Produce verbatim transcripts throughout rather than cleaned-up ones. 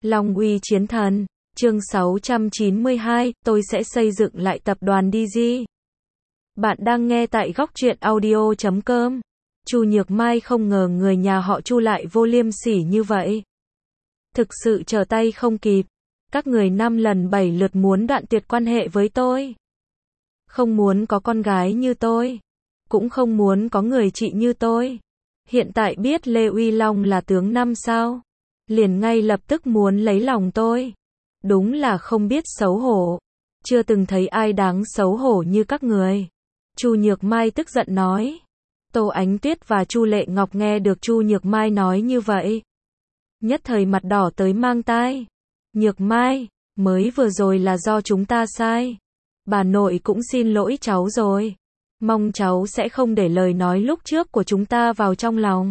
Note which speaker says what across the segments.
Speaker 1: Long uy chiến thần, chương sáu trăm chín mươi hai, tôi sẽ xây dựng lại tập đoàn đê giê. Bạn đang nghe tại góc truyện audio chấm com. Chu Nhược Mai không ngờ người nhà họ Chu lại vô liêm sỉ như vậy. Thực sự trở tay không kịp. Các người năm lần bảy lượt muốn đoạn tuyệt quan hệ với tôi. Không muốn có con gái như tôi. Cũng không muốn có người chị như tôi. Hiện tại biết Lê Uy Long là tướng năm sao. Liền ngay lập tức muốn lấy lòng tôi. Đúng là không biết xấu hổ. Chưa từng thấy ai đáng xấu hổ như các người. Chu Nhược Mai tức giận nói. Tô Ánh Tuyết và Chu Lệ Ngọc nghe được Chu Nhược Mai nói như vậy. Nhất thời mặt đỏ tới mang tai. Nhược Mai, mới vừa rồi là do chúng ta sai. Bà nội cũng xin lỗi cháu rồi. Mong cháu sẽ không để lời nói lúc trước của chúng ta vào trong lòng.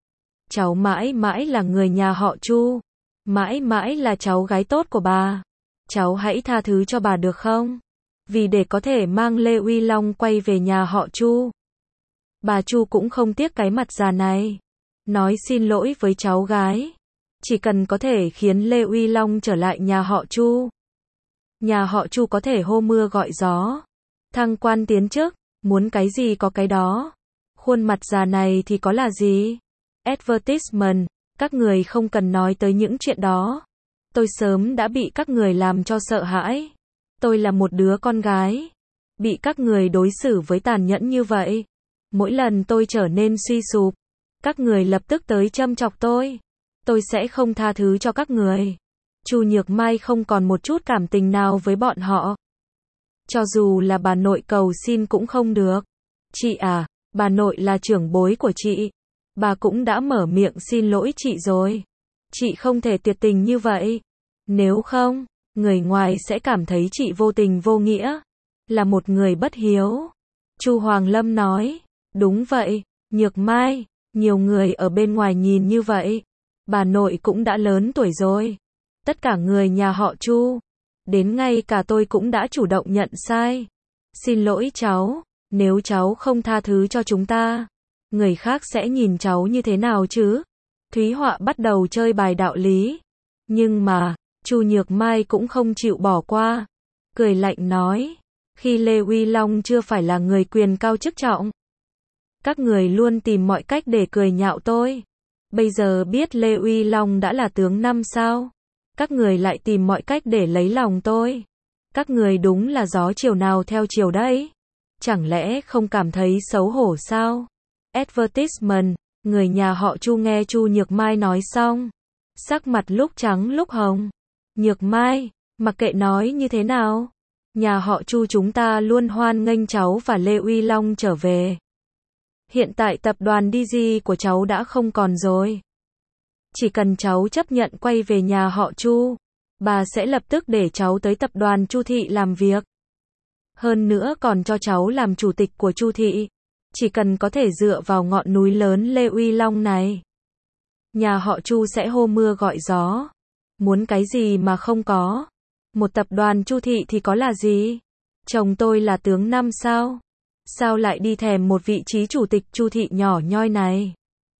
Speaker 1: Cháu mãi mãi là người nhà họ Chu. Mãi mãi là cháu gái tốt của bà. Cháu hãy tha thứ cho bà được không? Vì để có thể mang Lê Uy Long quay về nhà họ Chu. Bà Chu cũng không tiếc cái mặt già này. Nói xin lỗi với cháu gái. Chỉ cần có thể khiến Lê Uy Long trở lại nhà họ Chu. Nhà họ Chu có thể hô mưa gọi gió. Thăng quan tiến chức, muốn cái gì có cái đó. Khuôn mặt già này thì có là gì? Advertisement, các người không cần nói tới những chuyện đó. Tôi sớm đã bị các người làm cho sợ hãi. Tôi là một đứa con gái. Bị các người đối xử với tàn nhẫn như vậy. Mỗi lần tôi trở nên suy sụp, các người lập tức tới châm chọc tôi. Tôi sẽ không tha thứ cho các người. Chu Nhược Mai không còn một chút cảm tình nào với bọn họ. Cho dù là bà nội cầu xin cũng không được. Chị à, bà nội là trưởng bối của chị. Bà cũng đã mở miệng xin lỗi chị rồi. Chị không thể tuyệt tình như vậy. Nếu không, người ngoài sẽ cảm thấy chị vô tình vô nghĩa. Là một người bất hiếu. Chu Hoàng Lâm nói. Đúng vậy, Nhược Mai. Nhiều người ở bên ngoài nhìn như vậy. Bà nội cũng đã lớn tuổi rồi. Tất cả người nhà họ Chu. Đến ngay cả tôi cũng đã chủ động nhận sai. Xin lỗi cháu. Nếu cháu không tha thứ cho chúng ta, người khác sẽ nhìn cháu như thế nào chứ? Thúy Họa bắt đầu chơi bài đạo lý. Nhưng mà, Chu Nhược Mai cũng không chịu bỏ qua. Cười lạnh nói. Khi Lê Uy Long chưa phải là người quyền cao chức trọng. Các người luôn tìm mọi cách để cười nhạo tôi. Bây giờ biết Lê Uy Long đã là tướng năm sao. Các người lại tìm mọi cách để lấy lòng tôi. Các người đúng là gió chiều nào theo chiều đấy. Chẳng lẽ không cảm thấy xấu hổ sao? Advertisement, người nhà họ Chu nghe Chu Nhược Mai nói xong. Sắc mặt lúc trắng lúc hồng. Nhược Mai, mặc kệ nói như thế nào. Nhà họ Chu chúng ta luôn hoan nghênh cháu và Lê Uy Long trở về. Hiện tại tập đoàn đê giê của cháu đã không còn rồi. Chỉ cần cháu chấp nhận quay về nhà họ Chu, bà sẽ lập tức để cháu tới tập đoàn Chu Thị làm việc. Hơn nữa còn cho cháu làm chủ tịch của Chu Thị. Chỉ cần có thể dựa vào ngọn núi lớn Lê Uy Long này. Nhà họ Chu sẽ hô mưa gọi gió. Muốn cái gì mà không có. Một tập đoàn Chu Thị thì có là gì? Chồng tôi là tướng năm sao? Sao lại đi thèm một vị trí chủ tịch Chu Thị nhỏ nhoi này?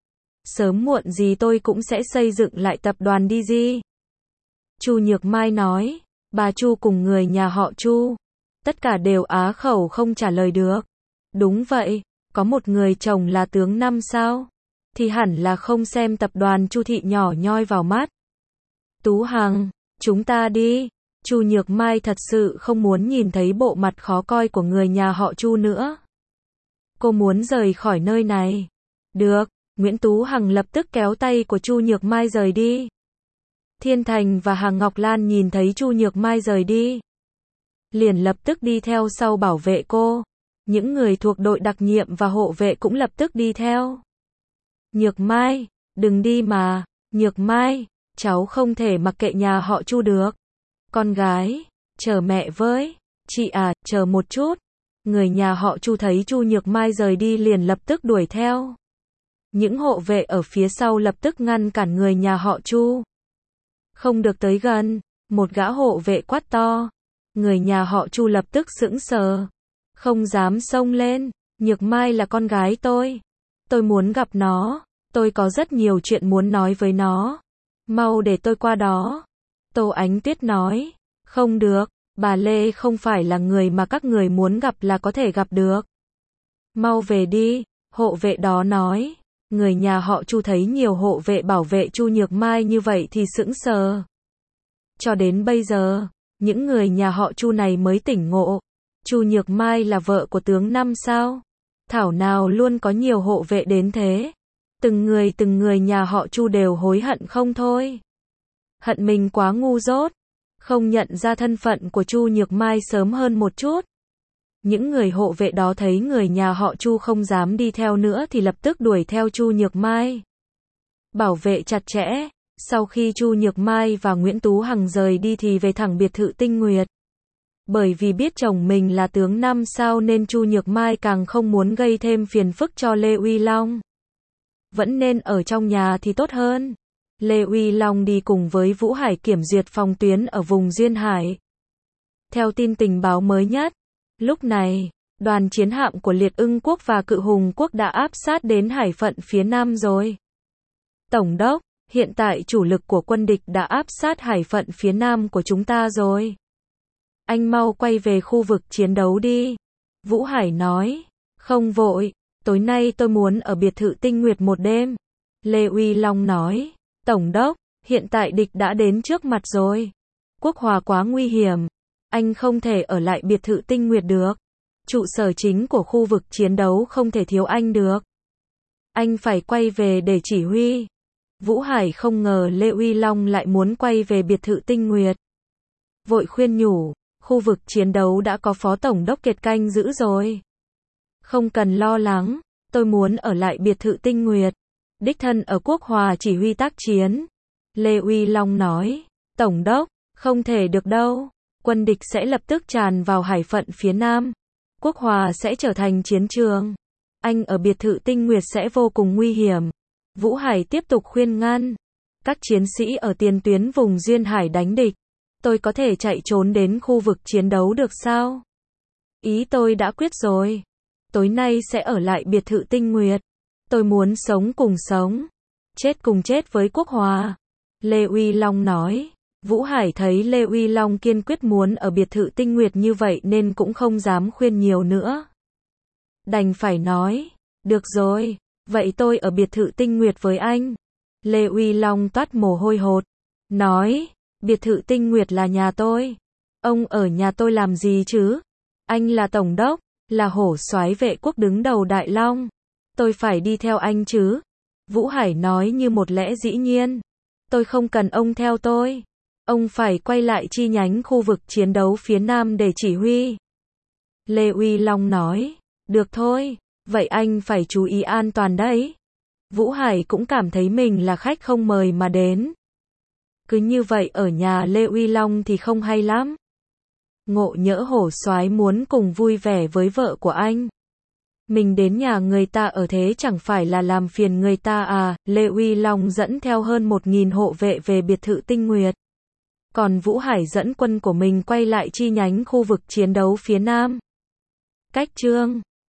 Speaker 1: Sớm muộn gì tôi cũng sẽ xây dựng lại tập đoàn đê giê. Chu Nhược Mai nói. Bà Chu cùng người nhà họ Chu. Tất cả đều á khẩu không trả lời được. Đúng vậy, có một người chồng là tướng năm sao? Thì hẳn là không xem tập đoàn Chu Thị nhỏ nhoi vào mắt. Tú Hằng, chúng ta đi. Chu Nhược Mai thật sự không muốn nhìn thấy bộ mặt khó coi của người nhà họ Chu nữa. Cô muốn rời khỏi nơi này. Được, Nguyễn Tú Hằng lập tức kéo tay của Chu Nhược Mai rời đi. Thiên Thành và Hằng Ngọc Lan nhìn thấy Chu Nhược Mai rời đi. Liền lập tức đi theo sau bảo vệ cô. Những người thuộc đội đặc nhiệm và hộ vệ cũng lập tức đi theo. Nhược Mai, đừng đi mà. Nhược Mai, cháu không thể mặc kệ nhà họ Chu được. Con gái, chờ mẹ với. Chị à, chờ một chút. Người nhà họ Chu thấy Chu Nhược Mai rời đi liền lập tức đuổi theo. Những hộ vệ ở phía sau lập tức ngăn cản người nhà họ Chu. Không được tới gần, một gã hộ vệ quát to. Người nhà họ Chu lập tức sững sờ. Không dám xông lên. Nhược Mai là con gái tôi. Tôi muốn gặp nó. Tôi có rất nhiều chuyện muốn nói với nó. Mau để tôi qua đó. Tô Ánh Tuyết nói, không được, bà Lê không phải là người mà các người muốn gặp là có thể gặp được. Mau về đi, hộ vệ đó nói. Người nhà họ Chu thấy nhiều hộ vệ bảo vệ Chu Nhược Mai như vậy thì sững sờ. Cho đến bây giờ, những người nhà họ Chu này mới tỉnh ngộ. Chu Nhược Mai là vợ của tướng Năm sao? Thảo nào luôn có nhiều hộ vệ đến thế. Từng người từng người nhà họ Chu đều hối hận không thôi. Hận mình quá ngu dốt, không nhận ra thân phận của Chu Nhược Mai sớm hơn một chút. Những người hộ vệ đó thấy người nhà họ Chu không dám đi theo nữa thì lập tức đuổi theo Chu Nhược Mai. Bảo vệ chặt chẽ, sau khi Chu Nhược Mai và Nguyễn Tú Hằng rời đi thì về thẳng biệt thự Tinh Nguyệt. Bởi vì biết chồng mình là tướng Năm sao nên Chu Nhược Mai càng không muốn gây thêm phiền phức cho Lê Uy Long. Vẫn nên ở trong nhà thì tốt hơn. Lê Uy Long đi cùng với Vũ Hải kiểm duyệt phòng tuyến ở vùng Duyên Hải. Theo tin tình báo mới nhất, lúc này, đoàn chiến hạm của Liệt Ưng Quốc và Cự Hùng Quốc đã áp sát đến hải phận phía Nam rồi. Tổng đốc, hiện tại chủ lực của quân địch đã áp sát hải phận phía Nam của chúng ta rồi. Anh mau quay về khu vực chiến đấu đi. Vũ Hải nói, không vội, tối nay tôi muốn ở biệt thự Tinh Nguyệt một đêm. Lê Uy Long nói, Tổng đốc, hiện tại địch đã đến trước mặt rồi. Quốc Hòa quá nguy hiểm. Anh không thể ở lại biệt thự Tinh Nguyệt được. Trụ sở chính của khu vực chiến đấu không thể thiếu anh được. Anh phải quay về để chỉ huy. Vũ Hải không ngờ Lê Uy Long lại muốn quay về biệt thự Tinh Nguyệt. Vội khuyên nhủ, khu vực chiến đấu đã có phó tổng đốc Kiệt canh giữ rồi. Không cần lo lắng, tôi muốn ở lại biệt thự Tinh Nguyệt. Đích thân ở Quốc Hòa chỉ huy tác chiến. Lê Uy Long nói, Tổng đốc, không thể được đâu. Quân địch sẽ lập tức tràn vào hải phận phía Nam. Quốc Hòa sẽ trở thành chiến trường. Anh ở biệt thự Tinh Nguyệt sẽ vô cùng nguy hiểm. Vũ Hải tiếp tục khuyên ngăn. Các chiến sĩ ở tiền tuyến vùng Duyên Hải đánh địch. Tôi có thể chạy trốn đến khu vực chiến đấu được sao? Ý tôi đã quyết rồi. Tối nay sẽ ở lại biệt thự Tinh Nguyệt. Tôi muốn sống cùng sống. Chết cùng chết với Quốc Hòa. Lê Uy Long nói. Vũ Hải thấy Lê Uy Long kiên quyết muốn ở biệt thự Tinh Nguyệt như vậy nên cũng không dám khuyên nhiều nữa. Đành phải nói, được rồi, vậy tôi ở biệt thự Tinh Nguyệt với anh. Lê Uy Long toát mồ hôi hột, nói, biệt thự Tinh Nguyệt là nhà tôi. Ông ở nhà tôi làm gì chứ? Anh là tổng đốc, là hổ soái vệ quốc đứng đầu Đại Long. Tôi phải đi theo anh chứ? Vũ Hải nói như một lẽ dĩ nhiên. Tôi không cần ông theo tôi. Ông phải quay lại chi nhánh khu vực chiến đấu phía Nam để chỉ huy. Lê Uy Long nói, được thôi, vậy anh phải chú ý an toàn đấy. Vũ Hải cũng cảm thấy mình là khách không mời mà đến. Cứ như vậy ở nhà Lê Uy Long thì không hay lắm. Ngộ nhỡ hổ soái muốn cùng vui vẻ với vợ của anh. Mình đến nhà người ta ở thế chẳng phải là làm phiền người ta à. Lê Uy Long dẫn theo hơn một nghìn hộ vệ về biệt thự Tinh Nguyệt. Còn Vũ Hải dẫn quân của mình quay lại chi nhánh khu vực chiến đấu phía Nam. Cách chương